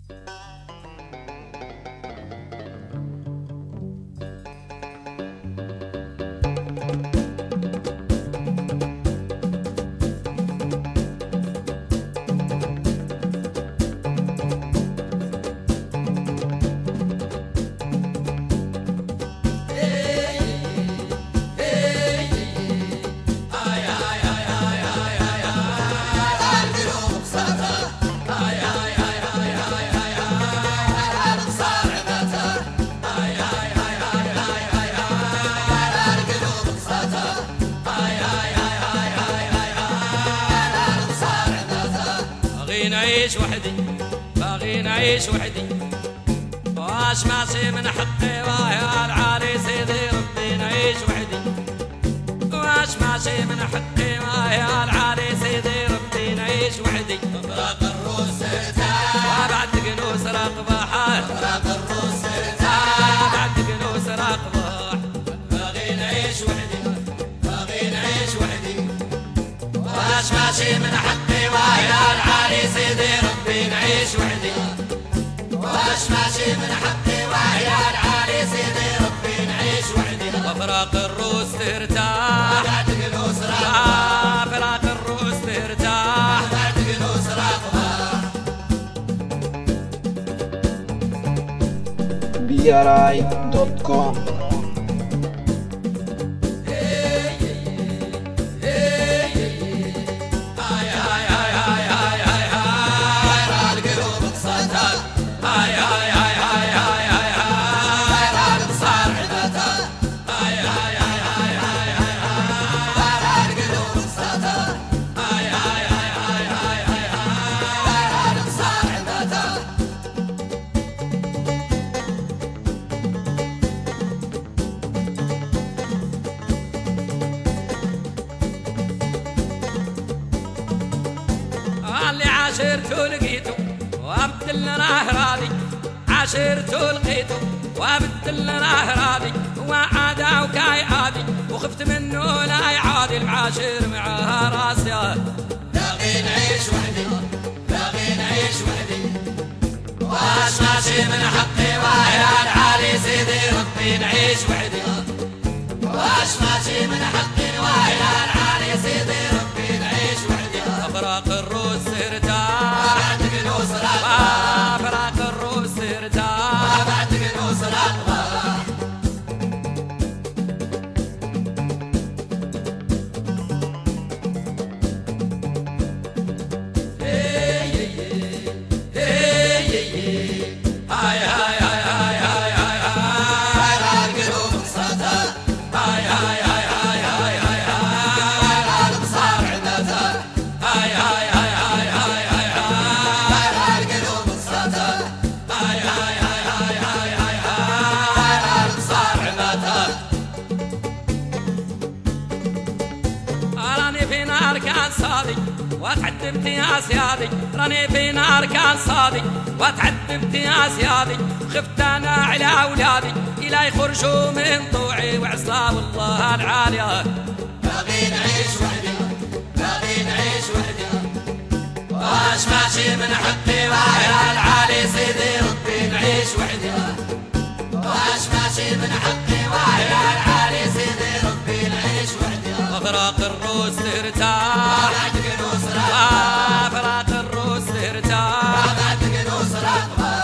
نعيش وحدي، باغي نعيش وحدي، واش ماشي من حقي ويا العالي سيدي ربي نعيش وحدي، واش ماشي من حقي ويا العالي سيدي ربي نعيش وحدي. فراق الروس ارتاح بعد قنوس راقبة فراق الروس ارتاح بعد قنوس راقبة. باغي نعيش وحدي، باغي نعيش وحدي، واش ماشي من حقي ويا العالي سيدي ربي نعيش وحدي، واش ماشي من حقي ويا العالي سيدي ربي نعيش وحدي. وفراق الروس ترتاح بعد قنوس راقبة فراق الروس ترتاح. بعد قنوس راقبة. BRI.com اللي عاشرته لقيته وابدل راه راضي، عاشرته لقيته وابدل راه راضي، هو عاده وكاي عادي وخفت منه لا يعادي، المعاشر معها راسي. باغي نعيش وحدي، باغي نعيش وحدي، واش ماشي من حقي ويا العالي سيدي ربي نعيش وحدي، واش ماشي من حقي ويا العالي سيدي ربي نعيش وحدي. فراق الروس ترتاح بعد قنوس راقبة فراق الروس ترتاح. بعد قنوس راقبة. وتعذبت يا سيادي، راني في نار كان صادي، وتعذبت يا سيادي، خفت انا على اولادي الى يخرجوا من طوعي وعصا والله العاليه. باغي نعيش وحدي، باغي نعيش وحدي، واش ماشي من حقي ويا العالي سيدي ربي نعيش وحدي، واش ماشي من حقي ويا العالي سيدي ربي نعيش وحدي. وفراق الروس ترتاح بعد قنوس راقبة فراق الروس ترتاح. بعد قنوس راقبة.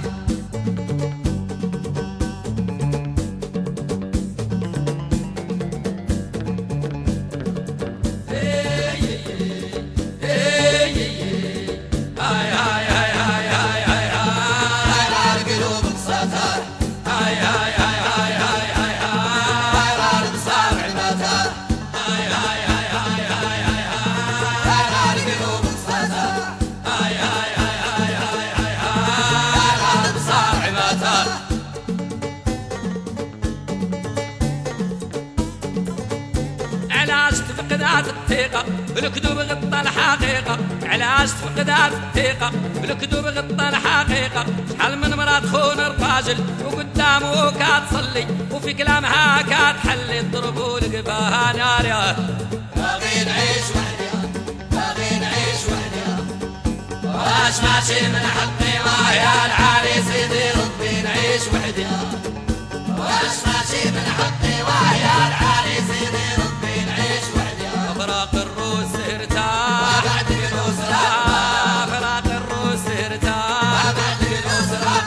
علاش تفقدات الثقة بالكذوب غطى الحقيقة، علاش تفقدات الثقة بالكذوب غطى الحقيقة، شحال من مرة تخون الراجل وقدامه كتصلي وفي كلامها كتحلي تضربوا لقباها نار. يا باغي نعيش وحدي، باغي نعيش وحدي، واش ماشي من حقي ويا وحدي واش ماشي من حقي ويا العالي سيدي ربي نعيش وحدي فراق الروس ارتاح بعد الأسرة فراق الروس ارتاح بعد الأسرة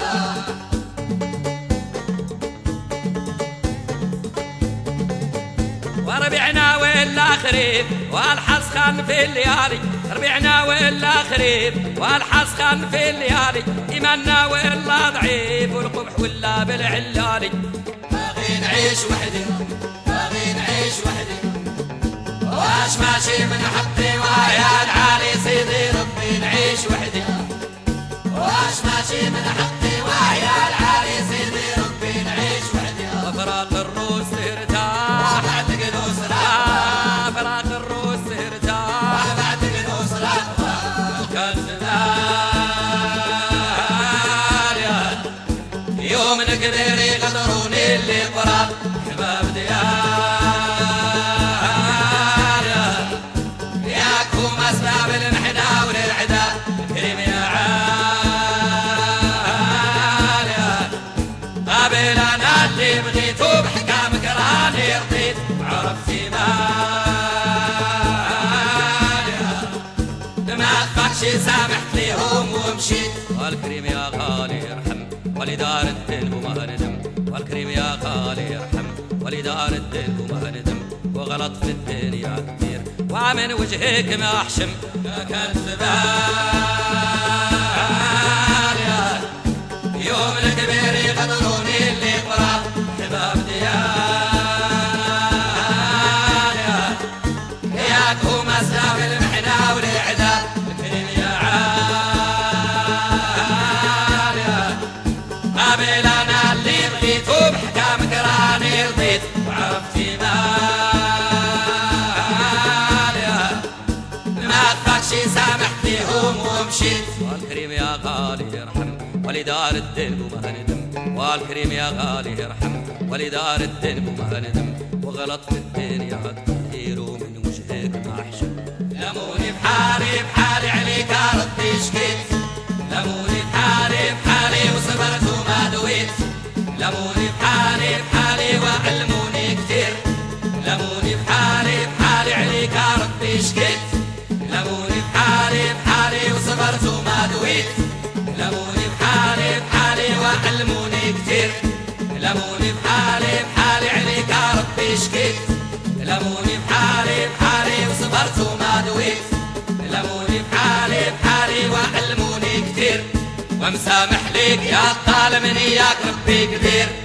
وربعنا ولا خريب والحسخن في الليالي ربعنا ولا خريب والحسخن في الليالي إيماننا ولا ضعيف والقبح ولا بالعلالي باغي نعيش وحدي باغي نعيش وحدي واش ماشي من حقي ويا العالي سيدي ربي نعيش وحدي واش ماشي من حقي ويا العالي سيدي ربي نعيش وحدي فراق الروس ارتاح بعد الأسرة فراق الروس ارتاح بعد الأسرة يوم نكبر يغدروني اللي قراب حباب ديار ياكم اسباب المحنا وللعدا كريم يا عالية قابل انا اللي بغيتو بحكام قراني رضيت عرفتي مالية ما اخفاكش سامحت ليهم ومشيت والكريم يا غالي ارحم ولدار الدين وما ندم والكريم يا غالي ارحم ولدار الدين وما ندم وغلط في الدنيا كثير ومن وجهك ما احشم كالزبال يوم الكبير يغدروني اللي قراب حباب ديار ياكم اسلام المحنا والعدا الكريم يا عالية قابل انا اللي بغيتو بحكام قراني رضيت وعرفتي مالية ما اخفاكش سامحت ليهم ومشيت والكريم يا غالي ارحم ولدار الدين وما ندم والكريم يا غالي ارحم ولدار الدين وما ندم وغلط في الدنيا كثير ومن وجهك ما احشم لموني بحالي بحالي عليك ربي شكيت لموني بحالي بحالي وصبرت وما دويت لموني بحالي بحالي وعلموني كتير لموني بحالي بحالي عليك ربي شكيت لموني بحالي بحالي وصبرت وما دويت لموني بحالي بحالي وعلموني كتير لموني بحالي بحالي عليك ربي شكيت لموني بحالي بحالي وصبرت وما دويت لموني بحالي بحالي وعلموني كتير ومسامح ليك يا الظالم من اياك ربي كبير